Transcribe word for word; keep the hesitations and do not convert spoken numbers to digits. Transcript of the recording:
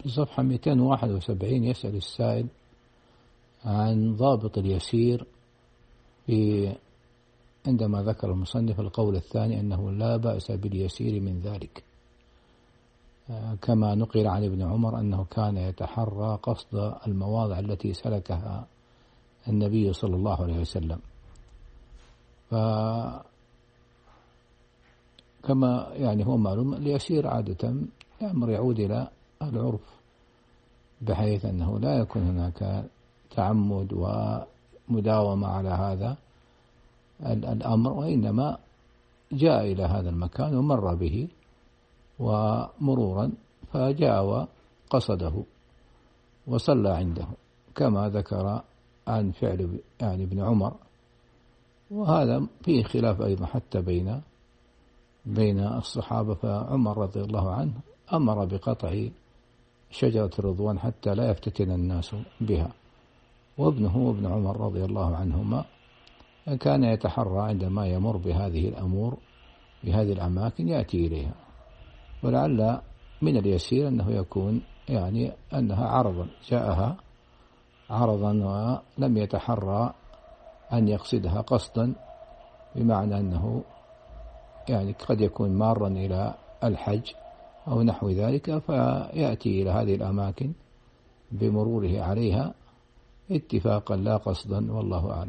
في صفحة مئتين وواحد وسبعين يسأل السائل عن ضابط اليسير في عندما ذكر المصنف القول الثاني أنه لا بأس باليسير من ذلك، كما نقل عن ابن عمر أنه كان يتحرى قصد المواضع التي سلكها النبي صلى الله عليه وسلم. فكما يعني هو معلوم اليسير عادة أمر يعود إلى العرف، بحيث أنه لا يكون هناك تعمد ومداومة على هذا الأمر، وإنما جاء إلى هذا المكان ومر به ومرورا فجاء وقصده وصلى عنده، كما ذكر عن فعل يعني ابن عمر. وهذا فيه خلاف أيضا حتى بين بين الصحابة، فعمر رضي الله عنه أمر بقطع شجرة الرضوان حتى لا يفتتن الناس بها، وابنه ابن عمر رضي الله عنهما كان يتحرى عندما يمر بهذه الأمور بهذه الأماكن يأتي إليها. ولعل من اليسير أنه يكون يعني أنها عرضا جاءها عرضا ولم يتحرى أن يقصدها قصدا، بمعنى أنه يعني قد يكون مارا إلى الحج أو نحو ذلك فيأتي إلى هذه الأماكن بمروره عليها اتفاقا لا قصدا، والله أعلم.